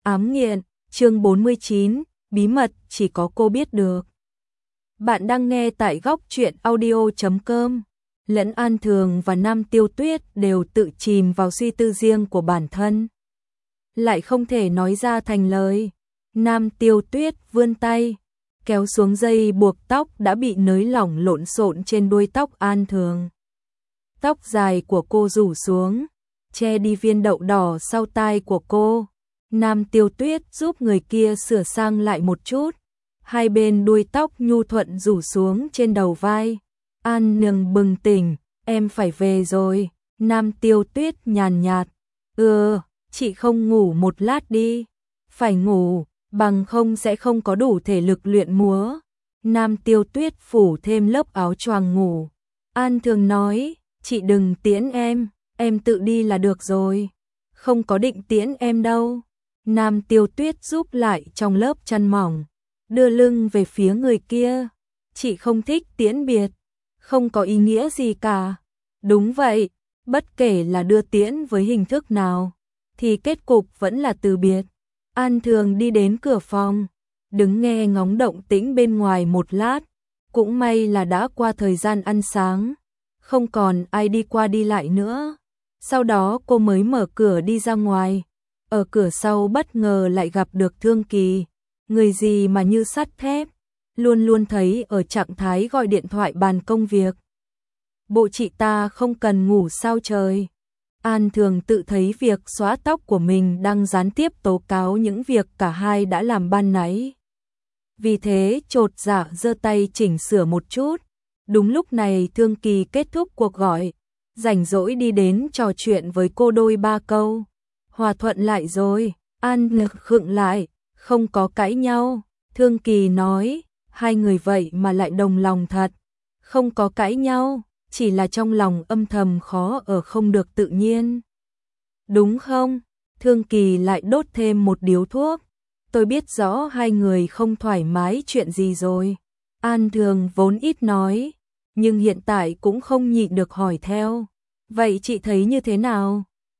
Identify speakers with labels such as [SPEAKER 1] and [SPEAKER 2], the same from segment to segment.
[SPEAKER 1] Ám nghiện, chương 49, bí mật chỉ có cô biết được. Bạn đang nghe tại góc truyện audio.com. Lẫn An Thường và Nam Tiêu Tuyết đều tự chìm vào suy tư riêng của bản thân. Lại không thể nói ra thành lời. Nam Tiêu Tuyết vươn tay, kéo xuống dây buộc tóc đã bị nới lỏng lộn xộn trên đuôi tóc An Thường. Tóc dài của cô rủ xuống, che đi viên đậu đỏ sau tai của cô. Nam Tiêu Tuyết giúp người kia sửa sang lại một chút, hai bên đuôi tóc nhu thuận rủ xuống trên đầu vai. An Nương bừng tỉnh, em phải về rồi. Nam Tiêu Tuyết nhàn nhạt, chị không ngủ một lát đi. Phải ngủ, bằng không sẽ không có đủ thể lực luyện múa. Nam Tiêu Tuyết phủ thêm lớp áo choàng ngủ. An Thường nói, chị đừng tiễn em tự đi là được rồi. Không có định tiễn em đâu. Nam Tiêu Tuyết giúp lại trong lớp chăn mỏng, đưa lưng về phía người kia. Chị không thích tiễn biệt, không có ý nghĩa gì cả. Đúng vậy, bất kể là đưa tiễn với hình thức nào, thì kết cục vẫn là từ biệt. An Thường đi đến cửa phòng, đứng nghe ngóng động tĩnh bên ngoài một lát. Cũng may là đã qua thời gian ăn sáng, không còn ai đi qua đi lại nữa. Sau đó cô mới mở cửa đi ra ngoài. Ở cửa sau bất ngờ lại gặp được Thương Kỳ, người gì mà như sắt thép, luôn luôn thấy ở trạng thái gọi điện thoại bàn công việc. Bộ chị ta không cần ngủ sao trời? An Thường tự thấy việc xóa tóc của mình đang gián tiếp tố cáo những việc cả hai đã làm ban nãy. Vì thế chột dạ giơ tay chỉnh sửa một chút. Đúng lúc này Thương Kỳ kết thúc cuộc gọi, rảnh rỗi đi đến trò chuyện với cô đôi ba câu. Hòa thuận lại rồi. An Lực khựng lại, không có cãi nhau. Thương Kỳ nói, hai người vậy mà lại đồng lòng thật. Không có cãi nhau, chỉ là trong lòng âm thầm khó ở không được tự nhiên. Đúng không? Thương Kỳ lại đốt thêm một điếu thuốc. Tôi biết rõ hai người không thoải mái chuyện gì rồi. An Thường vốn ít nói, nhưng hiện tại cũng không nhịn được hỏi theo. Vậy chị thấy như thế nào?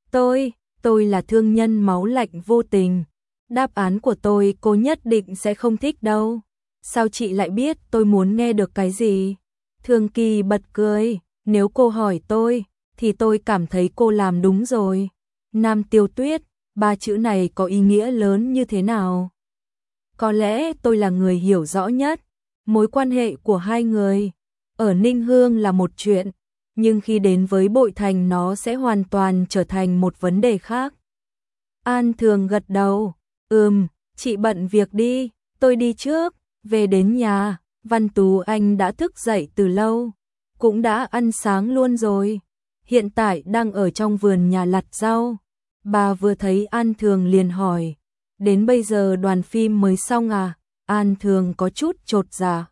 [SPEAKER 1] Tôi là thương nhân máu lạnh vô tình. Đáp án của tôi cô nhất định sẽ không thích đâu. Sao chị lại biết tôi muốn nghe được cái gì? Thương Kỳ bật cười, nếu cô hỏi tôi, thì tôi cảm thấy cô làm đúng rồi. Nam Tiêu Tuyết, ba chữ này có ý nghĩa lớn như thế nào? Có lẽ tôi là người hiểu rõ nhất. Mối quan hệ của hai người ở Ninh Hương là một chuyện, nhưng khi đến với Bội Thành nó sẽ hoàn toàn trở thành một vấn đề khác. An Thường gật đầu, chị bận việc đi, tôi đi trước. Về đến nhà, Văn Tú Anh đã thức dậy từ lâu, cũng đã ăn sáng luôn rồi. Hiện tại đang ở trong vườn nhà lặt rau. Bà vừa thấy An Thường liền hỏi, đến bây giờ đoàn phim mới xong à? An Thường có chút chột dạ.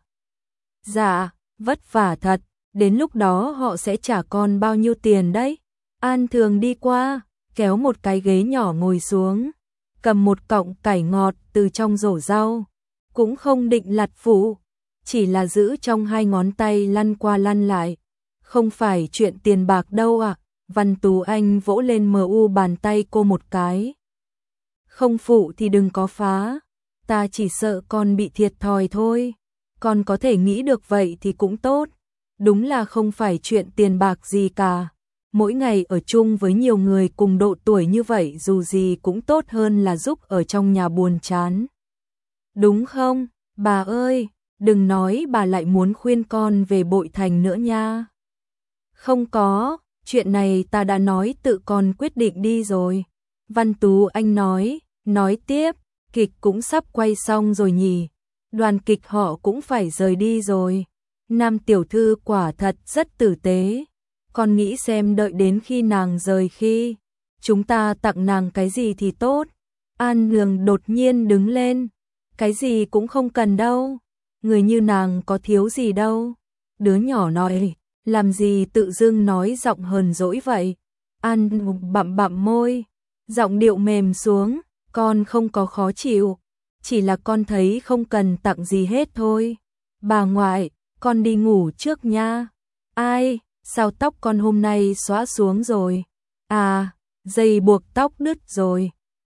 [SPEAKER 1] Dạ, vất vả thật, đến lúc đó họ sẽ trả con bao nhiêu tiền đấy? An Thường đi qua, kéo một cái ghế nhỏ ngồi xuống, cầm một cọng cải ngọt từ trong rổ rau, cũng không định lặt phụ, chỉ là giữ trong hai ngón tay lăn qua lăn lại. Không phải chuyện tiền bạc đâu ạ. Văn Tú Anh vỗ lên mu bàn tay cô một cái. Không phụ thì đừng có phá, ta chỉ sợ con bị thiệt thòi thôi. Con có thể nghĩ được vậy thì cũng tốt. Đúng là không phải chuyện tiền bạc gì cả. Mỗi ngày ở chung với nhiều người cùng độ tuổi như vậy dù gì cũng tốt hơn là giúp ở trong nhà buồn chán. Đúng không? Bà ơi, đừng nói bà lại muốn khuyên con về Bội Thành nữa nha. Không có, chuyện này ta đã nói tự con quyết định đi rồi. Văn Tú Anh nói tiếp, kịch cũng sắp quay xong rồi nhỉ. Đoàn kịch họ cũng phải rời đi rồi. Nam tiểu thư quả thật rất tử tế. Con nghĩ xem đợi đến khi nàng rời khi, chúng ta tặng nàng cái gì thì tốt. An Nương đột nhiên đứng lên. Cái gì cũng không cần đâu. Người như nàng có thiếu gì đâu. Đứa nhỏ nói, làm gì tự dưng nói giọng hờn dỗi vậy. An bặm bặm môi, giọng điệu mềm xuống, con không có khó chịu, chỉ là con thấy không cần tặng gì hết thôi. Bà ngoại, con đi ngủ trước nha. Ai, sao tóc con hôm nay xóa xuống rồi? À, dây buộc tóc đứt rồi.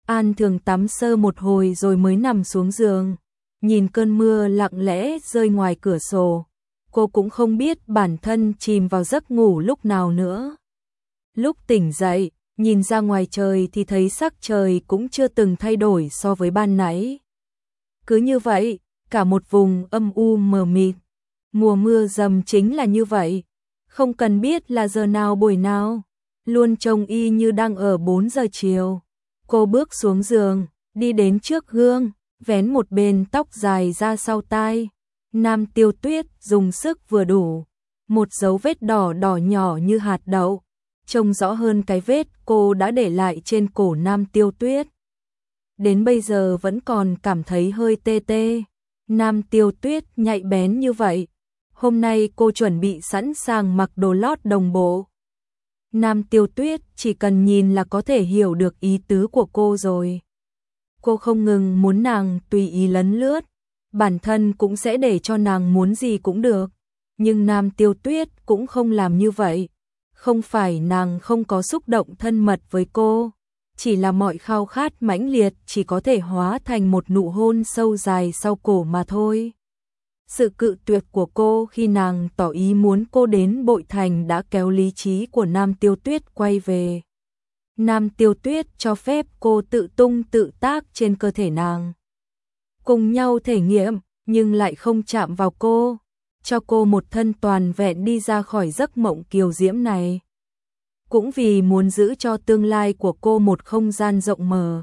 [SPEAKER 1] An Thường tắm sơ một hồi rồi mới nằm xuống giường, nhìn cơn mưa lặng lẽ rơi ngoài cửa sổ. Cô cũng không biết bản thân chìm vào giấc ngủ lúc nào nữa. Lúc tỉnh dậy, nhìn ra ngoài trời thì thấy sắc trời cũng chưa từng thay đổi so với ban nãy. Cứ như vậy, cả một vùng âm u mờ mịt. Mùa mưa dầm chính là như vậy, không cần biết là giờ nào buổi nào, luôn trông y như đang ở 4 giờ chiều. Cô bước xuống giường, đi đến trước gương, vén một bên tóc dài ra sau tai. Nam Tiêu Tuyết dùng sức vừa đủ, một dấu vết đỏ đỏ nhỏ như hạt đậu, trông rõ hơn cái vết cô đã để lại trên cổ Nam Tiêu Tuyết. Đến bây giờ vẫn còn cảm thấy hơi tê tê. Nam Tiêu Tuyết nhạy bén như vậy. Hôm nay cô chuẩn bị sẵn sàng mặc đồ lót đồng bộ. Nam Tiêu Tuyết chỉ cần nhìn là có thể hiểu được ý tứ của cô rồi. Cô không ngừng muốn nàng tùy ý lấn lướt, bản thân cũng sẽ để cho nàng muốn gì cũng được. Nhưng Nam Tiêu Tuyết cũng không làm như vậy. Không phải nàng không có xúc động thân mật với cô, chỉ là mọi khao khát mãnh liệt chỉ có thể hóa thành một nụ hôn sâu dài sau cổ mà thôi. Sự cự tuyệt của cô khi nàng tỏ ý muốn cô đến Bội Thành đã kéo lý trí của Nam Tiêu Tuyết quay về. Nam Tiêu Tuyết cho phép cô tự tung tự tác trên cơ thể nàng. Cùng nhau thể nghiệm, nhưng lại không chạm vào cô, cho cô một thân toàn vẹn đi ra khỏi giấc mộng kiều diễm này. Cũng vì muốn giữ cho tương lai của cô một không gian rộng mở.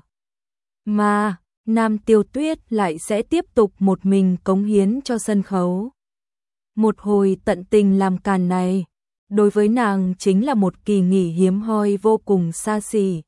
[SPEAKER 1] Mà, Nam Tiêu Tuyết lại sẽ tiếp tục một mình cống hiến cho sân khấu. Một hồi tận tình làm càn này, đối với nàng chính là một kỳ nghỉ hiếm hoi vô cùng xa xỉ.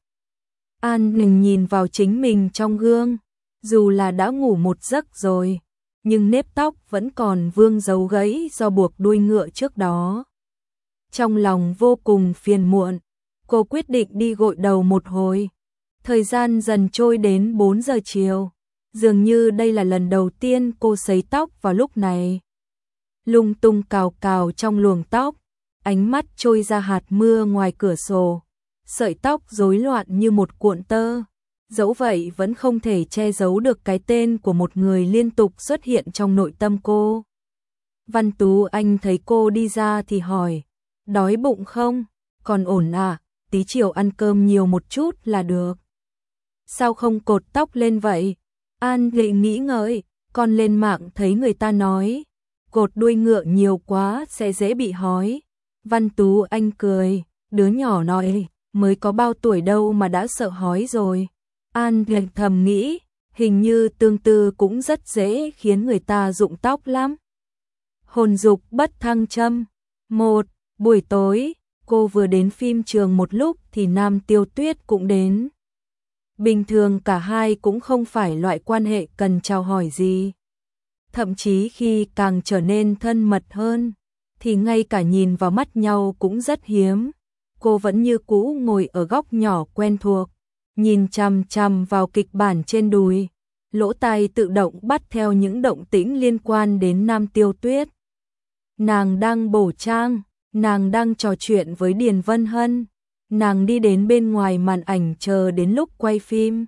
[SPEAKER 1] An Ninh nhìn vào chính mình trong gương, dù là đã ngủ một giấc rồi, nhưng nếp tóc vẫn còn vương dấu gãy do buộc đuôi ngựa trước đó. Trong lòng vô cùng phiền muộn, cô quyết định đi gội đầu một hồi. Thời gian dần trôi đến 4 giờ chiều, dường như đây là lần đầu tiên cô sấy tóc vào lúc này. Lung tung cào cào trong luồng tóc, ánh mắt trôi ra hạt mưa ngoài cửa sổ, sợi tóc rối loạn như một cuộn tơ. Dẫu vậy vẫn không thể che giấu được cái tên của một người liên tục xuất hiện trong nội tâm cô. Văn Tú Anh thấy cô đi ra thì hỏi, đói bụng không? Còn ổn à? Tí chiều ăn cơm nhiều một chút là được. Sao không cột tóc lên vậy? An Lệ nghĩ ngợi, còn lên mạng thấy người ta nói, cột đuôi ngựa nhiều quá sẽ dễ bị hói. Văn Tú Anh cười, đứa nhỏ nói, mới có bao tuổi đâu mà đã sợ hói rồi. An Lệ thầm nghĩ, hình như tương tư cũng rất dễ khiến người ta rụng tóc lắm. Hồn dục bất thăng châm. Buổi tối, cô vừa đến phim trường một lúc thì Nam Tiêu Tuyết cũng đến. Bình thường cả hai cũng không phải loại quan hệ cần chào hỏi gì. Thậm chí khi càng trở nên thân mật hơn, thì ngay cả nhìn vào mắt nhau cũng rất hiếm. Cô vẫn như cũ ngồi ở góc nhỏ quen thuộc, nhìn chằm chằm vào kịch bản trên đùi, lỗ tai tự động bắt theo những động tĩnh liên quan đến Nam Tiêu Tuyết. Nàng đang bổ trang, nàng đang trò chuyện với Điền Vân Hân, nàng đi đến bên ngoài màn ảnh chờ đến lúc quay phim.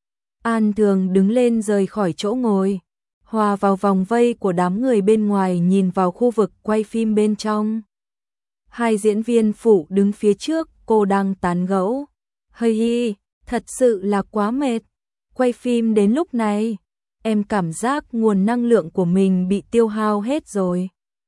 [SPEAKER 1] An Thường đứng lên rời khỏi chỗ ngồi, hòa vào vòng vây của đám người bên ngoài nhìn vào khu vực quay phim bên trong. Hai diễn viên phụ đứng phía trước, cô đang tán gẫu. Hơi hi, thật sự là quá mệt. Quay phim đến lúc này, em cảm giác nguồn năng lượng của mình bị tiêu hao hết rồi.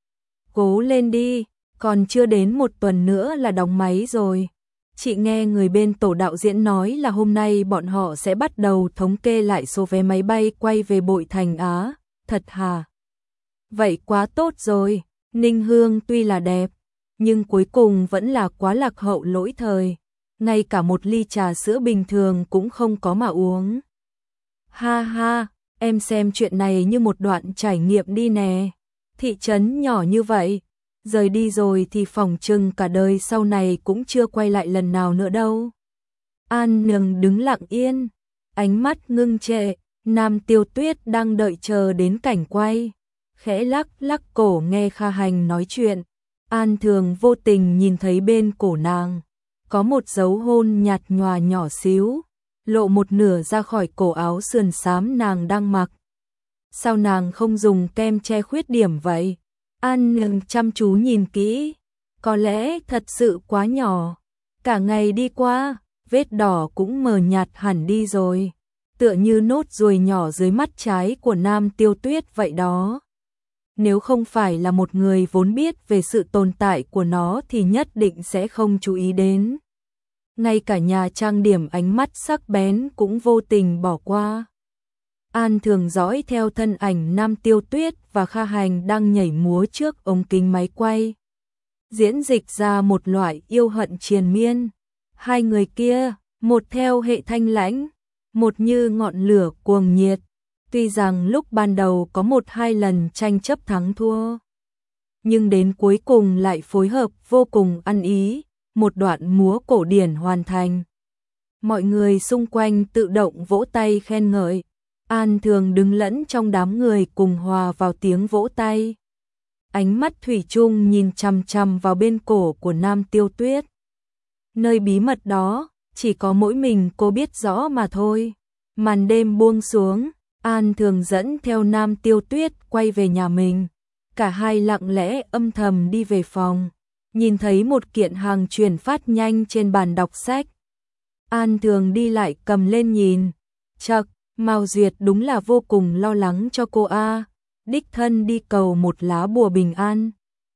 [SPEAKER 1] Cố lên đi, còn chưa đến một tuần nữa là đóng máy rồi. Chị nghe người bên tổ đạo diễn nói là hôm nay bọn họ sẽ bắt đầu thống kê lại số vé máy bay quay về Bội Thành Á. Thật hả? Vậy quá tốt rồi. Ninh Hương tuy là đẹp, nhưng cuối cùng vẫn là quá lạc hậu lỗi thời. Ngay cả một ly trà sữa bình thường cũng không có mà uống. Ha ha, em xem chuyện này như một đoạn trải nghiệm đi nè. Thị trấn nhỏ như vậy, rời đi rồi thì phỏng chừng cả đời sau này cũng chưa quay lại lần nào nữa đâu. An Nương đứng lặng yên, ánh mắt ngưng trệ. Nam Tiêu Tuyết đang đợi chờ đến cảnh quay, khẽ lắc lắc cổ nghe Kha Hành nói chuyện. An Thường vô tình nhìn thấy bên cổ nàng có một dấu hôn nhạt nhòa nhỏ xíu, lộ một nửa ra khỏi cổ áo sườn xám nàng đang mặc. Sao nàng không dùng kem che khuyết điểm vậy? An Nhường chăm chú nhìn kỹ, có lẽ thật sự quá nhỏ. Cả ngày đi qua, vết đỏ cũng mờ nhạt hẳn đi rồi, tựa như nốt ruồi nhỏ dưới mắt trái của Nam Tiêu Tuyết vậy đó. Nếu không phải là một người vốn biết về sự tồn tại của nó thì nhất định sẽ không chú ý đến. Ngay cả nhà trang điểm ánh mắt sắc bén cũng vô tình bỏ qua. An Thường dõi theo thân ảnh Nam Tiêu Tuyết và Kha Hành đang nhảy múa trước ống kính máy quay, diễn dịch ra một loại yêu hận triền miên. Hai người kia, một theo hệ thanh lãnh, một như ngọn lửa cuồng nhiệt. Tuy rằng lúc ban đầu có một hai lần tranh chấp thắng thua, nhưng đến cuối cùng lại phối hợp vô cùng ăn ý, một đoạn múa cổ điển hoàn thành. Mọi người xung quanh tự động vỗ tay khen ngợi. An Thường đứng lẫn trong đám người cùng hòa vào tiếng vỗ tay. Ánh mắt thủy chung nhìn chằm chằm vào bên cổ của Nam Tiêu Tuyết. Nơi bí mật đó, chỉ có mỗi mình cô biết rõ mà thôi. Màn đêm buông xuống, An Thường dẫn theo Nam Tiêu Tuyết quay về nhà mình. Cả hai lặng lẽ âm thầm đi về phòng, nhìn thấy một kiện hàng chuyển phát nhanh trên bàn đọc sách. An Thường đi lại cầm lên nhìn. Chậc, Mao Duyệt đúng là vô cùng lo lắng cho cô a, đích thân đi cầu một lá bùa bình an,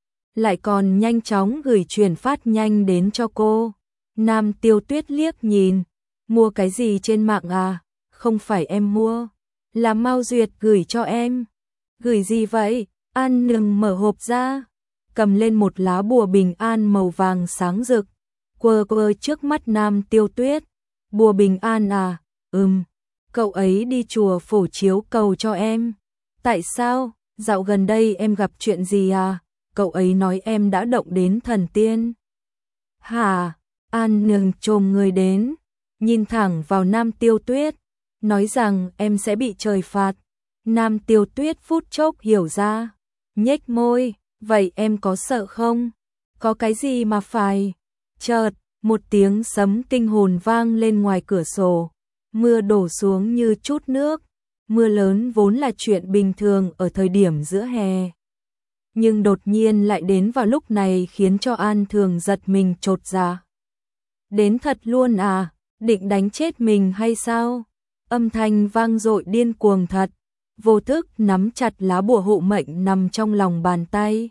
[SPEAKER 1] lại còn nhanh chóng gửi chuyển phát nhanh đến cho cô. Nam Tiêu Tuyết liếc nhìn, mua cái gì trên mạng à? Không phải em mua, là Mao Duyệt gửi cho em. Gửi gì vậy? An Nhường mở hộp ra, cầm lên một lá bùa bình an màu vàng sáng rực, quơ quơ trước mắt Nam Tiêu Tuyết. Bùa bình an à? Cậu ấy đi chùa Phổ Chiếu cầu cho em. Tại sao? Dạo gần đây em gặp chuyện gì à? Cậu ấy nói em đã động đến thần tiên. Hả? An Nhường chồm người đến, nhìn thẳng vào Nam Tiêu Tuyết, nói rằng em sẽ bị trời phạt. Nam Tiêu Tuyết phút chốc hiểu ra, nhếch môi, vậy em có sợ không? Có cái gì mà phải? Chợt, một tiếng sấm kinh hồn vang lên ngoài cửa sổ, mưa đổ xuống như chút nước. Mưa lớn vốn là chuyện bình thường ở thời điểm giữa hè, nhưng đột nhiên lại đến vào lúc này khiến cho An Thường giật mình chột dạ. Đến thật luôn à? Định đánh chết mình hay sao? Âm thanh vang dội điên cuồng thật, vô thức nắm chặt lá bùa hộ mệnh nằm trong lòng bàn tay.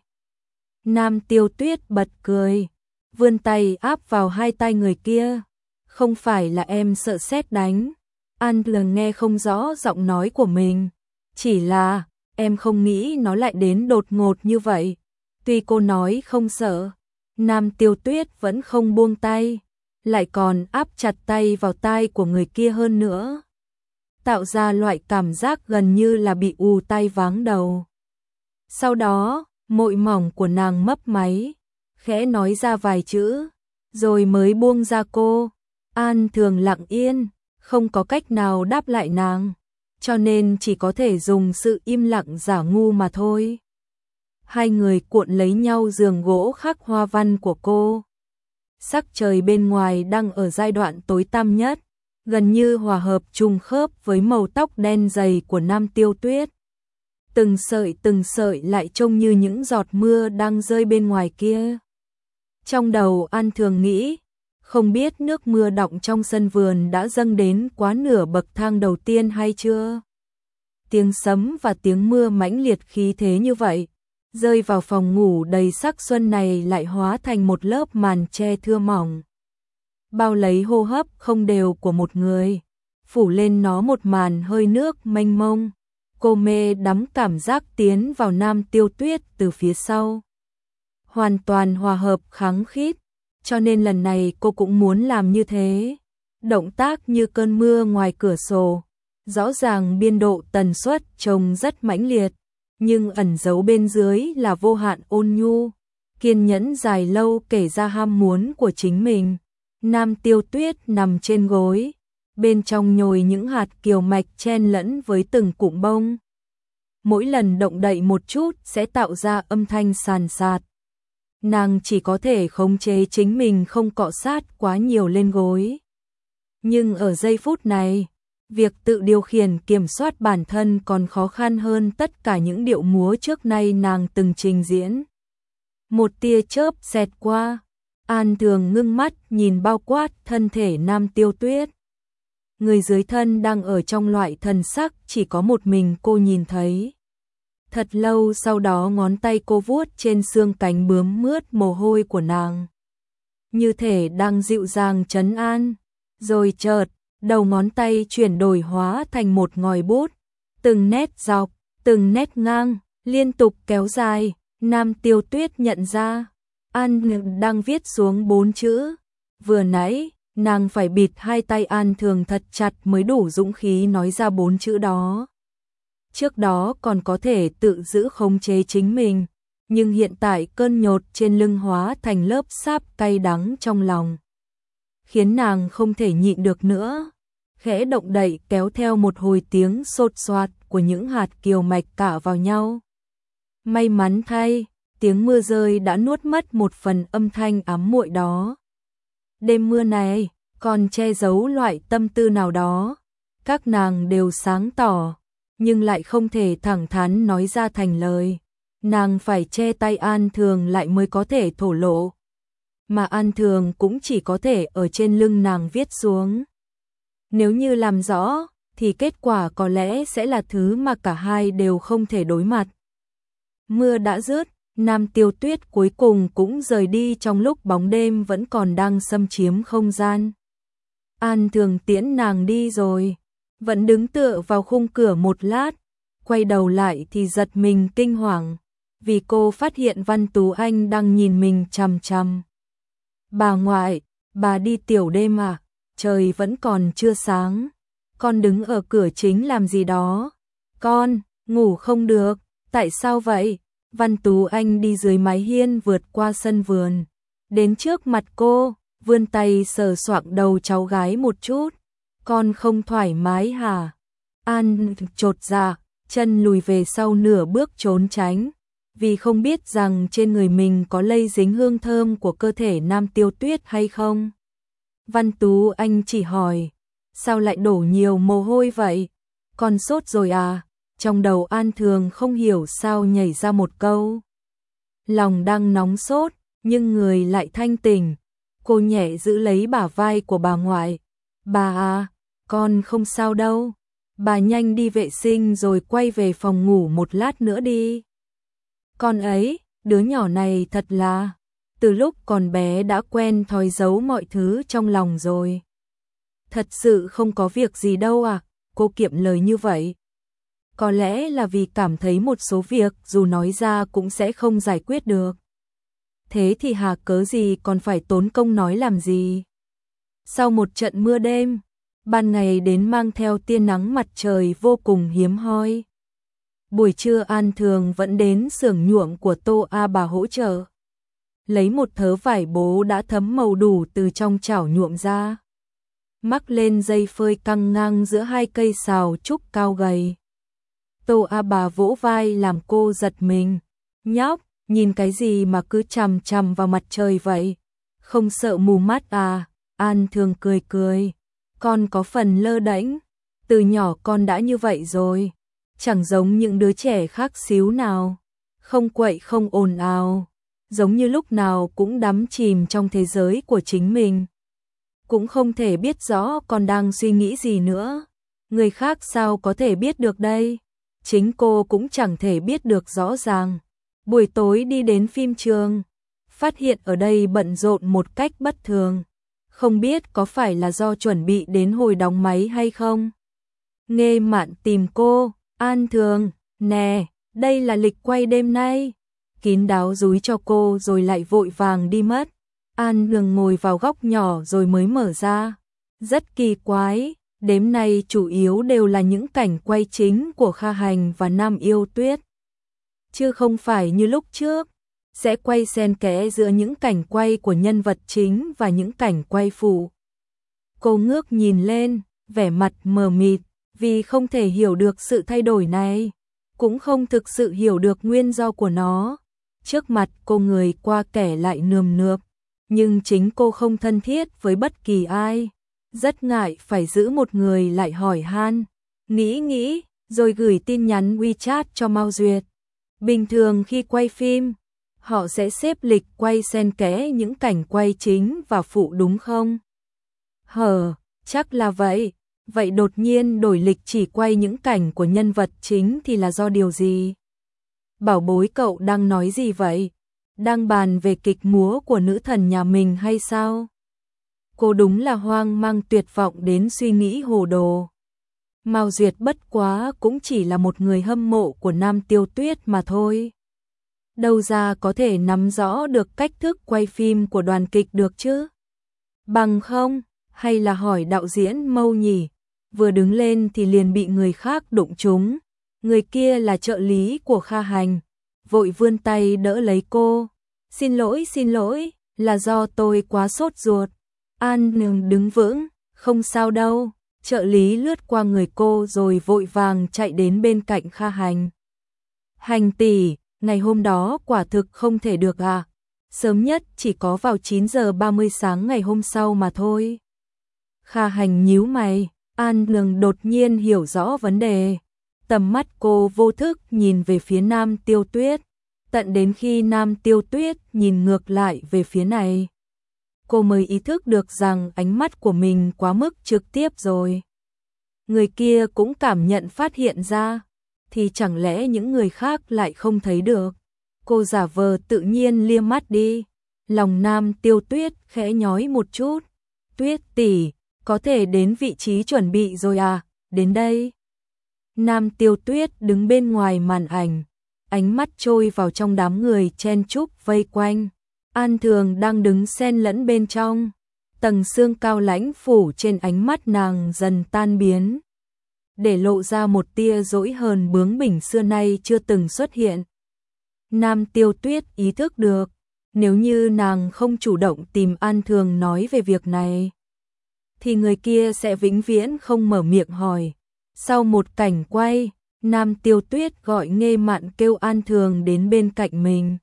[SPEAKER 1] Nam Tiêu Tuyết bật cười, vươn tay áp vào hai tay người kia. Không phải là em sợ sét đánh. An Thường nghe không rõ giọng nói của mình, chỉ là em không nghĩ nó lại đến đột ngột như vậy. Tuy cô nói không sợ, Nam Tiêu Tuyết vẫn không buông tay, lại còn áp chặt tay vào tai của người kia hơn nữa, tạo ra loại cảm giác gần như là bị ù tai váng đầu. Sau đó, môi mỏng của nàng mấp máy, khẽ nói ra vài chữ, rồi mới buông ra cô. An Thường lặng yên, không có cách nào đáp lại nàng, cho nên chỉ có thể dùng sự im lặng giả ngu mà thôi. Hai người cuộn lấy nhau giường gỗ khắc hoa văn của cô. Sắc trời bên ngoài đang ở giai đoạn tối tăm nhất, gần như hòa hợp trùng khớp với màu tóc đen dày của Nam Tiêu Tuyết. Từng sợi lại trông như những giọt mưa đang rơi bên ngoài kia. Trong đầu An Thường nghĩ, không biết nước mưa đọng trong sân vườn đã dâng đến quá nửa bậc thang đầu tiên hay chưa? Tiếng sấm và tiếng mưa mãnh liệt khí thế như vậy, rơi vào phòng ngủ đầy sắc xuân này lại hóa thành một lớp màn che thưa mỏng, bao lấy hô hấp không đều của một người, phủ lên nó một màn hơi nước mênh mông. Cô mê đắm cảm giác tiến vào Nam Tiêu Tuyết từ phía sau, hoàn toàn hòa hợp khăng khít, cho nên lần này cô cũng muốn làm như thế. Động tác như cơn mưa ngoài cửa sổ, rõ ràng biên độ tần suất trông rất mãnh liệt, nhưng ẩn giấu bên dưới là vô hạn ôn nhu, kiên nhẫn dài lâu kể ra ham muốn của chính mình. Nam Tiêu Tuyết nằm trên gối, bên trong nhồi những hạt kiều mạch chen lẫn với từng cụm bông. Mỗi lần động đậy một chút sẽ tạo ra âm thanh sàn sạt. Nàng chỉ có thể khống chế chính mình không cọ sát quá nhiều lên gối. Nhưng ở giây phút này, việc tự điều khiển kiểm soát bản thân còn khó khăn hơn tất cả những điệu múa trước nay nàng từng trình diễn. Một tia chớp xẹt qua, An Thường ngưng mắt nhìn bao quát thân thể Nam Tiêu Tuyết. Người dưới thân đang ở trong loại thần sắc chỉ có một mình cô nhìn thấy. Thật lâu sau đó ngón tay cô vuốt trên xương cánh bướm mướt mồ hôi của nàng. Như thể đang dịu dàng trấn an. Rồi chợt, đầu ngón tay chuyển đổi hóa thành một ngòi bút. Từng nét dọc, từng nét ngang, liên tục kéo dài. Nam Tiêu Tuyết nhận ra, An đang viết xuống 4 chữ. Vừa nãy, nàng phải bịt hai tay An Thường thật chặt mới đủ dũng khí nói ra 4 chữ đó. Trước đó còn có thể tự giữ khống chế chính mình, nhưng hiện tại cơn nhột trên lưng hóa thành lớp sáp cay đắng trong lòng, khiến nàng không thể nhịn được nữa. Khẽ động đậy kéo theo một hồi tiếng sột soạt của những hạt kiều mạch cả vào nhau. May mắn thay, tiếng mưa rơi đã nuốt mất một phần âm thanh ám muội đó. Đêm mưa này còn che giấu loại tâm tư nào đó, các nàng đều sáng tỏ, nhưng lại không thể thẳng thắn nói ra thành lời. Nàng phải che tay An Thường lại mới có thể thổ lộ, mà An Thường cũng chỉ có thể ở trên lưng nàng viết xuống. Nếu như làm rõ, thì kết quả có lẽ sẽ là thứ mà cả hai đều không thể đối mặt. Mưa đã dứt, Nam Tiêu Tuyết cuối cùng cũng rời đi trong lúc bóng đêm vẫn còn đang xâm chiếm không gian. An Thường tiễn nàng đi rồi, vẫn đứng tựa vào khung cửa một lát, quay đầu lại thì giật mình kinh hoàng, vì cô phát hiện Văn Tú Anh đang nhìn mình chằm chằm. Bà ngoại, bà đi tiểu đêm à? Trời vẫn còn chưa sáng, con đứng ở cửa chính làm gì đó? Con, ngủ không được, tại sao vậy? Văn Tú Anh đi dưới mái hiên vượt qua sân vườn, đến trước mặt cô, vươn tay sờ soạng đầu cháu gái một chút. Con không thoải mái hả? An chột dạ, chân lùi về sau nửa bước trốn tránh, vì không biết rằng trên người mình có lây dính hương thơm của cơ thể Nam Tiêu Tuyết hay không. Văn Tú Anh chỉ hỏi, sao lại đổ nhiều mồ hôi vậy? Con sốt rồi à? Trong đầu An Thường không hiểu sao nhảy ra một câu. Lòng đang nóng sốt, nhưng người lại thanh tỉnh. Cô nhẹ giữ lấy bả vai của bà ngoại. Bà à, con không sao đâu. Bà nhanh đi vệ sinh rồi quay về phòng ngủ một lát nữa đi. Con ấy, đứa nhỏ này thật là, từ lúc còn bé đã quen thói giấu mọi thứ trong lòng rồi. Thật sự không có việc gì đâu à, cô kiệm lời như vậy. Có lẽ là vì cảm thấy một số việc dù nói ra cũng sẽ không giải quyết được. Thế thì hà cớ gì còn phải tốn công nói làm gì. Sau một trận mưa đêm, ban ngày đến mang theo tia nắng mặt trời vô cùng hiếm hoi. Buổi trưa An Thường vẫn đến xưởng nhuộm của Tô A Bà hỗ trợ. Lấy một thớ vải bố đã thấm màu đủ từ trong chảo nhuộm ra. Mắc lên dây phơi căng ngang giữa hai cây sào trúc cao gầy. Tô A Bà vỗ vai làm cô giật mình. Nhóc, nhìn cái gì mà cứ chằm chằm vào mặt trời vậy? Không sợ mù mắt à? An Thường cười cười. Con có phần lơ đễnh. Từ nhỏ con đã như vậy rồi. Chẳng giống những đứa trẻ khác xíu nào. Không quậy không ồn ào. Giống như lúc nào cũng đắm chìm trong thế giới của chính mình. Cũng không thể biết rõ con đang suy nghĩ gì nữa. Người khác sao có thể biết được đây? Chính cô cũng chẳng thể biết được rõ ràng. Buổi tối đi đến phim trường, phát hiện ở đây bận rộn một cách bất thường. Không biết có phải là do chuẩn bị đến hồi đóng máy hay không? Nghê Mạn tìm cô, An Thường, nè, đây là lịch quay đêm nay. Kín đáo dúi cho cô rồi lại vội vàng đi mất. An Thường ngồi vào góc nhỏ rồi mới mở ra. Rất kỳ quái, đêm nay chủ yếu đều là những cảnh quay chính của Kha Hành và Nam Yêu Tuyết. Chứ không phải như lúc trước, sẽ quay xen kẽ giữa những cảnh quay của nhân vật chính và những cảnh quay phụ. Cô ngước nhìn lên, vẻ mặt mờ mịt, vì không thể hiểu được sự thay đổi này, cũng không thực sự hiểu được nguyên do của nó. Trước mặt cô người qua kẻ lại nườm nượp, nhưng chính cô không thân thiết với bất kỳ ai. rất ngại phải giữ một người lại hỏi han. Nghĩ, rồi gửi tin nhắn WeChat cho Mao Duyệt. Bình thường khi quay phim, họ sẽ xếp lịch quay xen kẽ những cảnh quay chính và phụ đúng không? Chắc là vậy. Vậy đột nhiên đổi lịch chỉ quay những cảnh của nhân vật chính thì là do điều gì? Bảo bối, cậu đang nói gì vậy? Đang bàn về kịch múa của nữ thần nhà mình hay sao? Cô đúng là hoang mang tuyệt vọng đến suy nghĩ hồ đồ. Mao Duyệt bất quá cũng chỉ là một người hâm mộ của Nam Tiêu Tuyết mà thôi. Đâu ra có thể nắm rõ được cách thức quay phim của đoàn kịch được chứ? Bằng không, hay là hỏi đạo diễn Mâu nhỉ? Vừa đứng lên thì liền bị người khác đụng trúng. Người kia là trợ lý của Kha Hành, vội vươn tay đỡ lấy cô. Xin lỗi, là do tôi quá sốt ruột. An Nương đứng vững, không sao đâu. Trợ lý lướt qua người cô rồi vội vàng chạy đến bên cạnh Kha Hành. Hành tỷ, ngày hôm đó quả thực không thể được à? Sớm nhất chỉ có vào 9 giờ 30 sáng ngày hôm sau mà thôi. Kha Hành nhíu mày, An Nương đột nhiên hiểu rõ vấn đề. Tầm mắt cô vô thức nhìn về phía Nam Tiêu Tuyết, tận đến khi Nam Tiêu Tuyết nhìn ngược lại về phía này, cô mới ý thức được rằng ánh mắt của mình quá mức trực tiếp rồi. Người kia cũng cảm nhận phát hiện ra, thì chẳng lẽ những người khác lại không thấy được? Cô giả vờ tự nhiên liếc mắt đi, lòng Nam Tiêu Tuyết khẽ nhói một chút. Tuyết tỷ, có thể đến vị trí chuẩn bị rồi à? Đến đây. Nam Tiêu Tuyết đứng bên ngoài màn ảnh, ánh mắt trôi vào trong đám người chen chúc vây quanh. An Thường đang đứng xen lẫn bên trong, tầng sương cao lãnh phủ trên ánh mắt nàng dần tan biến, để lộ ra một tia dỗi hờn bướng bỉnh xưa nay chưa từng xuất hiện. Nam Tiêu Tuyết ý thức được, nếu như nàng không chủ động tìm An Thường nói về việc này, thì người kia sẽ vĩnh viễn không mở miệng hỏi. Sau một cảnh quay, Nam Tiêu Tuyết gọi Nghê Mạn kêu An Thường đến bên cạnh mình.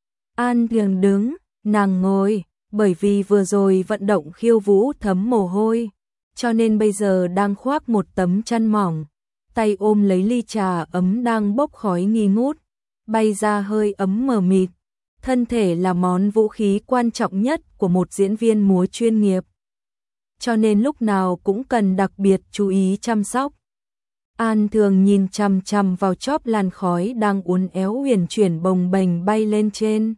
[SPEAKER 1] An Thường đứng, nàng ngồi, bởi vì vừa rồi vận động khiêu vũ thấm mồ hôi, cho nên bây giờ đang khoác một tấm chăn mỏng, tay ôm lấy ly trà ấm đang bốc khói nghi ngút, bay ra hơi ấm mờ mịt. Thân thể là món vũ khí quan trọng nhất của một diễn viên múa chuyên nghiệp, cho nên lúc nào cũng cần đặc biệt chú ý chăm sóc. An Thường nhìn chằm chằm vào chóp làn khói đang uốn éo uyển chuyển bồng bềnh bay lên trên.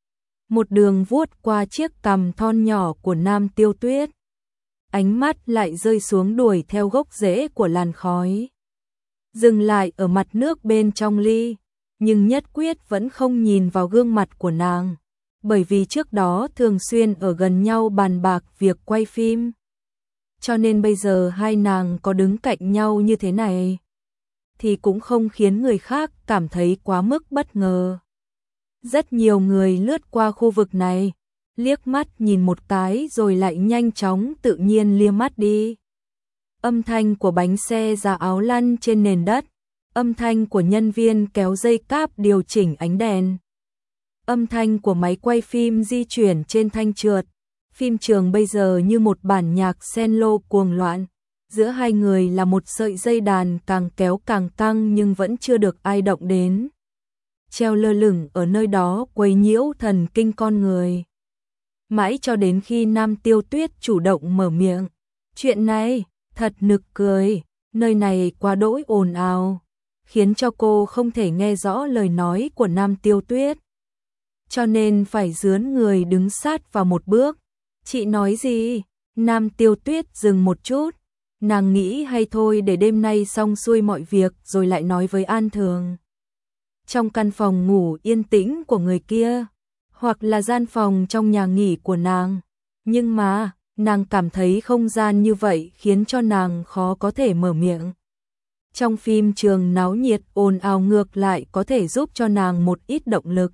[SPEAKER 1] Một đường vuốt qua chiếc cằm thon nhỏ của Nam Tiêu Tuyết. Ánh mắt lại rơi xuống đuổi theo gốc rễ của làn khói. Dừng lại ở mặt nước bên trong ly, nhưng nhất quyết vẫn không nhìn vào gương mặt của nàng, bởi vì trước đó thường xuyên ở gần nhau bàn bạc việc quay phim. Cho nên bây giờ hai nàng có đứng cạnh nhau như thế này, thì cũng không khiến người khác cảm thấy quá mức bất ngờ. Rất nhiều người lướt qua khu vực này, liếc mắt nhìn một cái rồi lại nhanh chóng tự nhiên liếc mắt đi. Âm thanh của bánh xe giá áo lăn trên nền đất, âm thanh của nhân viên kéo dây cáp điều chỉnh ánh đèn, âm thanh của máy quay phim di chuyển trên thanh trượt. Phim trường bây giờ như một bản nhạc cello cuồng loạn, giữa hai người là một sợi dây đàn càng kéo càng căng nhưng vẫn chưa được ai động đến, treo lơ lửng ở nơi đó quấy nhiễu thần kinh con người. Mãi cho đến khi Nam Tiêu Tuyết chủ động mở miệng, chuyện này thật nực cười, nơi này quá đỗi ồn ào, khiến cho cô không thể nghe rõ lời nói của Nam Tiêu Tuyết, cho nên phải dướn người đứng sát vào một bước. Chị nói gì? Nam Tiêu Tuyết dừng một chút, nàng nghĩ hay thôi để đêm nay xong xuôi mọi việc rồi lại nói với An Thường. Trong căn phòng ngủ yên tĩnh của người kia, hoặc là gian phòng trong nhà nghỉ của nàng, nhưng mà nàng cảm thấy không gian như vậy khiến cho nàng khó có thể mở miệng. Trong phim trường náo nhiệt ồn ào ngược lại có thể giúp cho nàng một ít động lực.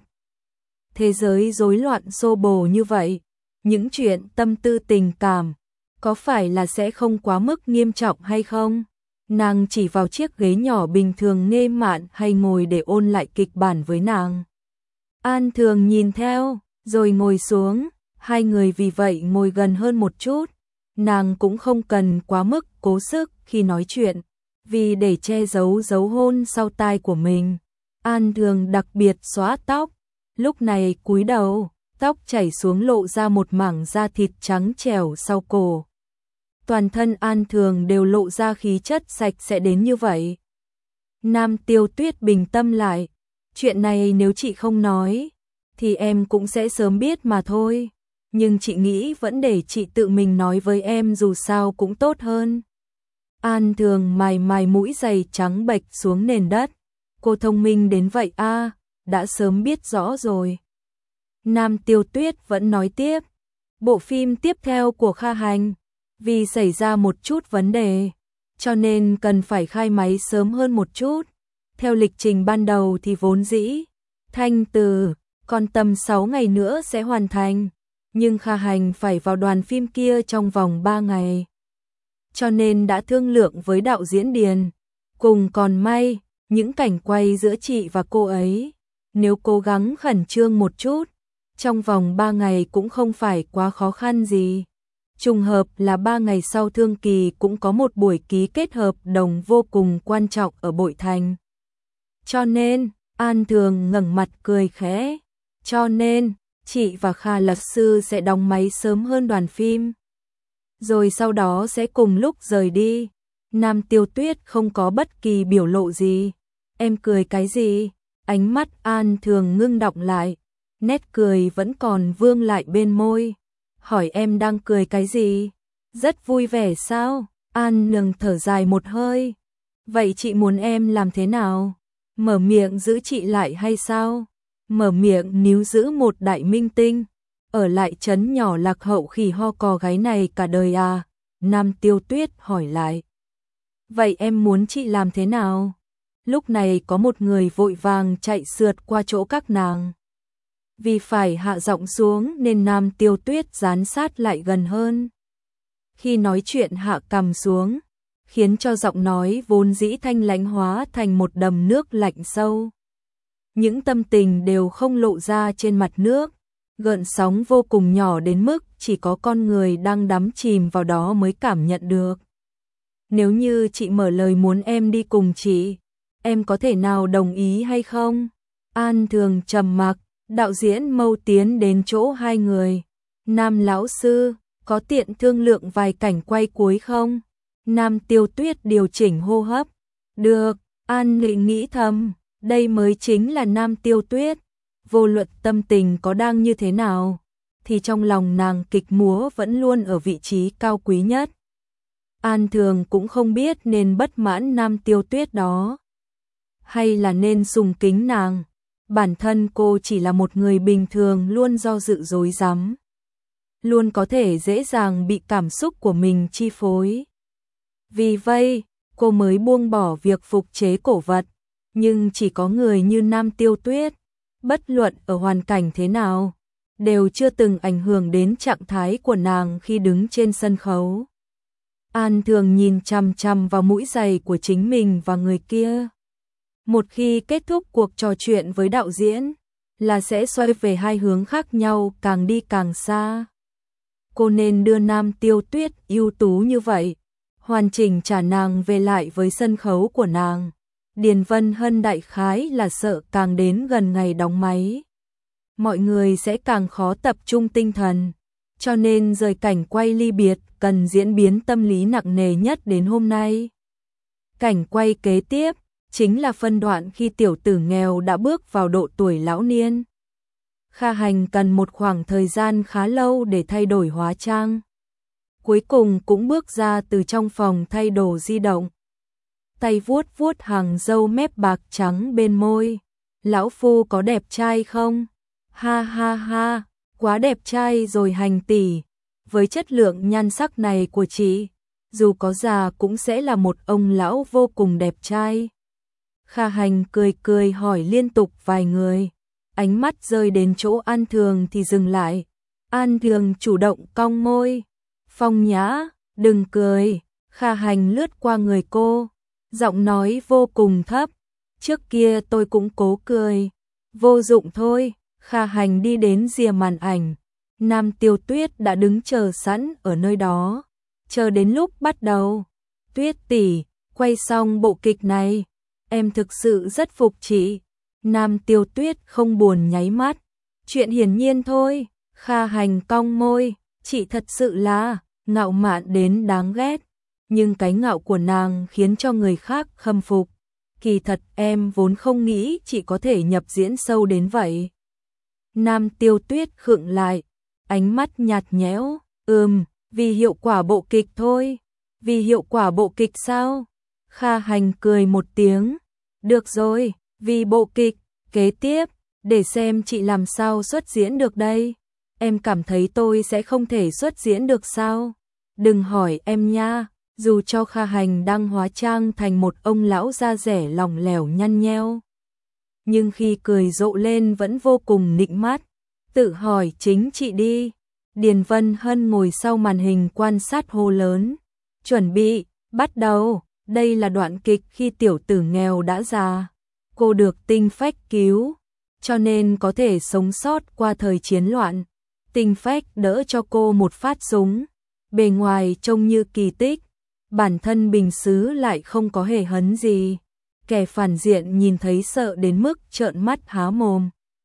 [SPEAKER 1] Thế giới rối loạn xô bồ như vậy, những chuyện tâm tư tình cảm, có phải là sẽ không quá mức nghiêm trọng hay không? Nàng chỉ vào chiếc ghế nhỏ bình thường Nghê Mạn hay ngồi để ôn lại kịch bản với nàng. An Thường nhìn theo, rồi ngồi xuống, hai người vì vậy ngồi gần hơn một chút, nàng cũng không cần quá mức cố sức khi nói chuyện, vì để che giấu dấu hôn sau tai của mình. An Thường đặc biệt xóa tóc, lúc này cúi đầu, tóc chảy xuống lộ ra một mảng da thịt trắng trẻo sau cổ. Toàn thân An Thường đều lộ ra khí chất sạch sẽ đến như vậy. Nam Tiêu Tuyết bình tâm lại, chuyện này nếu chị không nói, thì em cũng sẽ sớm biết mà thôi. Nhưng chị nghĩ vẫn để chị tự mình nói với em dù sao cũng tốt hơn. An Thường mài mài mũi giày trắng bệch xuống nền đất. Cô thông minh đến vậy à, đã sớm biết rõ rồi. Nam Tiêu Tuyết vẫn nói tiếp. Bộ phim tiếp theo của Kha Hành, vì xảy ra một chút vấn đề, cho nên cần phải khai máy sớm hơn một chút. Theo lịch trình ban đầu thì vốn dĩ, Thanh Từ còn tầm 6 ngày nữa sẽ hoàn thành. Nhưng Kha Hành phải vào đoàn phim kia trong vòng 3 ngày. Cho nên đã thương lượng với đạo diễn Điền. Cùng còn may, những cảnh quay giữa chị và cô ấy, nếu cố gắng khẩn trương một chút, trong vòng 3 ngày cũng không phải quá khó khăn gì. Trùng hợp là 3 ngày sau Thương Kỳ cũng có một buổi ký kết hợp đồng vô cùng quan trọng ở Bội Thành. Cho nên, An Thường ngẩng mặt cười khẽ. Cho nên, chị và Kha luật sư sẽ đóng máy sớm hơn đoàn phim. Rồi sau đó sẽ cùng lúc rời đi. Nam Tiêu Tuyết không có bất kỳ biểu lộ gì. Em cười cái gì? Ánh mắt An Thường ngưng đọng lại. Nét cười vẫn còn vương lại bên môi. Hỏi em đang cười cái gì? Rất vui vẻ sao? An Thường thở dài một hơi. Vậy chị muốn em làm thế nào? Mở miệng giữ chị lại hay sao? Mở miệng níu giữ một đại minh tinh, ở lại trấn nhỏ lạc hậu khỉ ho cò gáy này cả đời à? Nam Tiêu Tuyết hỏi lại. Vậy em muốn chị làm thế nào? Lúc này có một người vội vàng chạy sượt qua chỗ các nàng. Vì phải hạ giọng xuống nên Nam Tiêu Tuyết dán sát lại gần hơn. Khi nói chuyện hạ cằm xuống, khiến cho giọng nói vốn dĩ thanh lãnh hóa thành một đầm nước lạnh sâu. Những tâm tình đều không lộ ra trên mặt nước, gợn sóng vô cùng nhỏ đến mức chỉ có con người đang đắm chìm vào đó mới cảm nhận được. Nếu như chị mở lời muốn em đi cùng chị, em có thể nào đồng ý hay không? An Thường trầm mặc, đạo diễn Mâu tiến đến chỗ hai người. Nam lão sư, có tiện thương lượng vài cảnh quay cuối không? Nam Tiêu Tuyết điều chỉnh hô hấp. Được, An Nghị nghĩ thầm. Đây mới chính là Nam Tiêu Tuyết. Vô luận tâm tình có đang như thế nào, thì trong lòng nàng kịch múa vẫn luôn ở vị trí cao quý nhất. An Thường cũng không biết nên bất mãn Nam Tiêu Tuyết đó, hay là nên sùng kính nàng. Bản thân cô chỉ là một người bình thường luôn do dự rối rắm, luôn có thể dễ dàng bị cảm xúc của mình chi phối. Vì vậy, cô mới buông bỏ việc phục chế cổ vật. Nhưng chỉ có người như Nam Tiêu Tuyết, bất luận ở hoàn cảnh thế nào, đều chưa từng ảnh hưởng đến trạng thái của nàng khi đứng trên sân khấu. An Thường nhìn chằm chằm vào mũi giày của chính mình và người kia. Một khi kết thúc cuộc trò chuyện với đạo diễn, là sẽ xoay về hai hướng khác nhau càng đi càng xa. Cô nên đưa Nam Tiêu Tuyết ưu tú như vậy, hoàn chỉnh trả nàng về lại với sân khấu của nàng. Điền Vân Hân đại khái là sợ càng đến gần ngày đóng máy, mọi người sẽ càng khó tập trung tinh thần, cho nên rời cảnh quay ly biệt cần diễn biến tâm lý nặng nề nhất đến hôm nay. Cảnh quay kế tiếp chính là phân đoạn khi tiểu tử nghèo đã bước vào độ tuổi lão niên. Kha Hành cần một khoảng thời gian khá lâu để thay đổi hóa trang. Cuối cùng cũng bước ra từ trong phòng thay đồ di động. Tay vuốt vuốt hàng râu mép bạc trắng bên môi. Lão phu có đẹp trai không? Ha ha ha, quá đẹp trai rồi Hành tỷ. Với chất lượng nhan sắc này của chị, dù có già cũng sẽ là một ông lão vô cùng đẹp trai. Kha Hành cười cười hỏi liên tục vài người. Ánh mắt rơi đến chỗ An Thường thì dừng lại. An Thường chủ động cong môi. Phong Nhã, đừng cười. Kha Hành lướt qua người cô, giọng nói vô cùng thấp. Trước kia tôi cũng cố cười, vô dụng thôi. Kha Hành đi đến rìa màn ảnh. Nam Tiêu Tuyết đã đứng chờ sẵn ở nơi đó. chờ đến lúc bắt đầu. Tuyết tỷ, quay xong bộ kịch này, em thực sự rất phục chị. Nam Tiêu Tuyết không buồn nháy mắt. Chuyện hiển nhiên thôi. Kha Hành cong môi, chị thật sự là ngạo mạn đến đáng ghét. Nhưng cái ngạo của nàng khiến cho người khác khâm phục. Kỳ thật em vốn không nghĩ chị có thể nhập diễn sâu đến vậy. Nam Tiêu Tuyết khựng lại, ánh mắt nhạt nhẽo, vì hiệu quả bộ kịch thôi. Vì hiệu quả bộ kịch sao? Kha Hành cười một tiếng, được rồi, vì bộ kịch, kế tiếp, để xem chị làm sao xuất diễn được đây. Em cảm thấy tôi sẽ không thể xuất diễn được sao? Đừng hỏi em nha. Dù cho Kha Hành đang hóa trang thành một ông lão da rẻ lỏng lẻo nhăn nheo, nhưng khi cười rộ lên vẫn vô cùng nịnh mắt. Tự hỏi chính chị đi. Điền Vân Hân ngồi sau màn hình quan sát hô lớn. Chuẩn bị, bắt đầu. Đây là đoạn kịch khi tiểu tử nghèo đã già. Cô được Tinh Phách cứu, cho nên có thể sống sót qua thời chiến loạn. Tinh Phách đỡ cho cô một phát súng. Bề ngoài trông như kỳ tích, bản thân bình sứ lại không có hề hấn gì. Kẻ phản diện nhìn thấy sợ đến mức trợn mắt há mồm.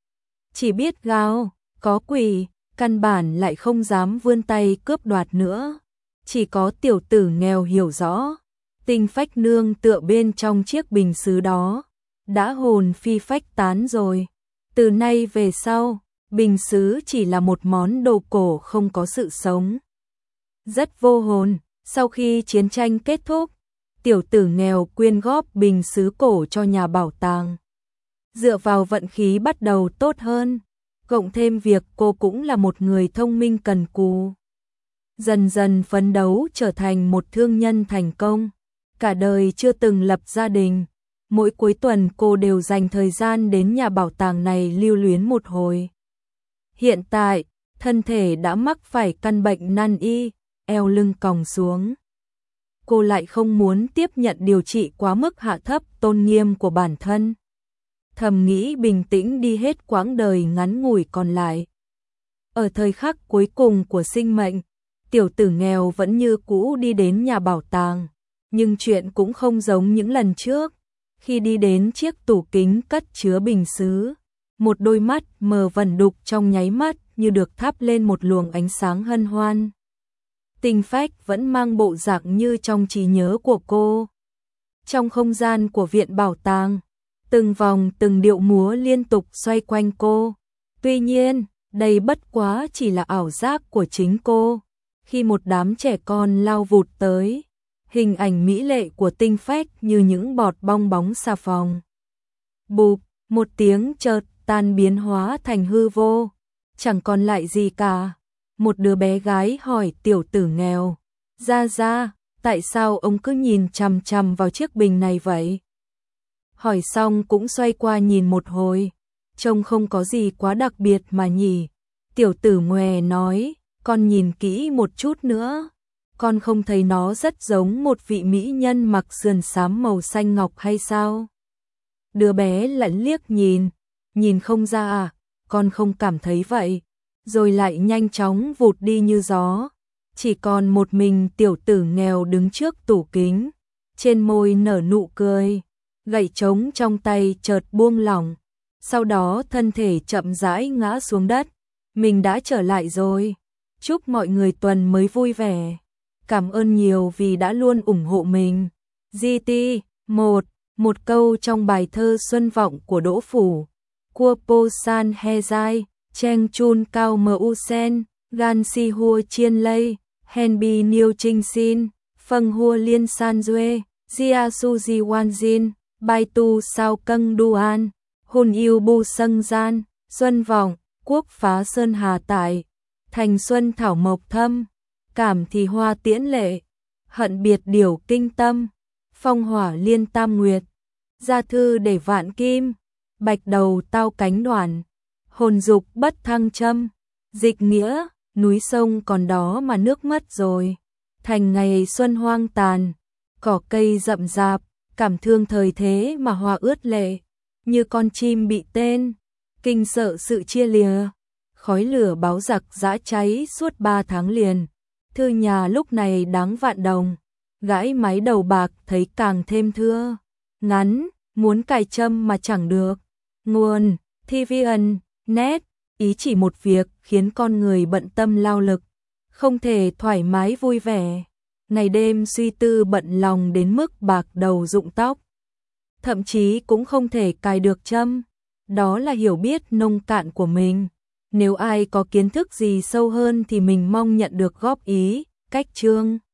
[SPEAKER 1] Chỉ biết gào, có quỷ, căn bản lại không dám vươn tay cướp đoạt nữa. Chỉ có tiểu tử nghèo hiểu rõ, Tinh Phách nương tựa bên trong chiếc bình sứ đó, đã hồn phi phách tán rồi. Từ nay về sau, bình sứ chỉ là một món đồ cổ không có sự sống. Rất vô hồn. Sau khi chiến tranh kết thúc, tiểu tử nghèo quyên góp bình sứ cổ cho nhà bảo tàng. Dựa vào vận khí bắt đầu tốt hơn, cộng thêm việc cô cũng là một người thông minh cần cù. Dần dần phấn đấu trở thành một thương nhân thành công. Cả đời chưa từng lập gia đình, mỗi cuối tuần cô đều dành thời gian đến nhà bảo tàng này lưu luyến một hồi. Hiện tại, thân thể đã mắc phải căn bệnh nan y, eo lưng còng xuống. Cô lại không muốn tiếp nhận điều trị quá mức hạ thấp tôn nghiêm của bản thân. Thầm nghĩ bình tĩnh đi hết quãng đời ngắn ngủi còn lại. Ở thời khắc cuối cùng của sinh mệnh, tiểu tử nghèo vẫn như cũ đi đến nhà bảo tàng. Nhưng chuyện cũng không giống những lần trước. Khi đi đến chiếc tủ kính cất chứa bình sứ, một đôi mắt mờ vẩn đục trong nháy mắt như được thắp lên một luồng ánh sáng hân hoan. Tinh Phách vẫn mang bộ dạng như trong trí nhớ của cô. Trong không gian của viện bảo tàng, từng vòng từng điệu múa liên tục xoay quanh cô. Tuy nhiên, đây bất quá chỉ là ảo giác của chính cô. Khi một đám trẻ con lao vụt tới, hình ảnh mỹ lệ của Tinh Phách như những bọt bong bóng xà phòng. Bụp, một tiếng chợt tan biến hóa thành hư vô, chẳng còn lại gì cả. Một đứa bé gái hỏi tiểu tử nghèo, ra, tại sao ông cứ nhìn chằm chằm vào chiếc bình này vậy? Hỏi xong cũng xoay qua nhìn một hồi, trông không có gì quá đặc biệt mà nhỉ. Tiểu tử ngoè nói, con nhìn kỹ một chút nữa, con không thấy nó rất giống một vị mỹ nhân mặc sườn xám màu xanh ngọc hay sao? Đứa bé lẫn liếc nhìn không ra à, con không cảm thấy vậy. Rồi lại nhanh chóng vụt đi như gió. Chỉ còn một mình tiểu tử nghèo đứng trước tủ kính, trên môi nở nụ cười, gậy trống trong tay chợt buông lỏng, sau đó thân thể chậm rãi ngã xuống đất. Mình đã trở lại rồi. Chúc mọi người tuần mới vui vẻ. Cảm ơn nhiều vì đã luôn ủng hộ mình. GT 1 câu trong bài thơ Xuân Vọng của Đỗ Phủ. Cua po san he dai, cheng chun cao mu sen, gan si hua chiên lây, hen bi niu trinh xin, phâng hua liên san duê, jia su di wan jin, bai tu sao câng duan, hôn yêu bu sâng gian, Xuân Vọng, quốc phá sơn hà tại, thành xuân thảo mộc thâm, cảm thì hoa tiễn lệ, hận biệt điều kinh tâm, phong hỏa liên tam nguyệt, gia thư để vạn kim, bạch đầu tao cánh đoàn, hồn dục bất thăng châm, dịch nghĩa, núi sông còn đó mà nước mất rồi, thành ngày xuân hoang tàn, cỏ cây rậm rạp, cảm thương thời thế mà hoa ướt lệ, như con chim bị tên, kinh sợ sự chia lìa, khói lửa báo giặc giã cháy suốt 3 tháng liền, thư nhà lúc này đáng vạn đồng, gãi máy đầu bạc thấy càng thêm thưa. Ngắn, muốn cài châm mà chẳng được. Nguồn, TVN, net, ý chỉ một việc khiến con người bận tâm lao lực, không thể thoải mái vui vẻ. Ngày đêm suy tư bận lòng đến mức bạc đầu rụng tóc. Thậm chí cũng không thể cài được châm. Đó là hiểu biết nông cạn của mình. Nếu ai có kiến thức gì sâu hơn thì mình mong nhận được góp ý, cách chương.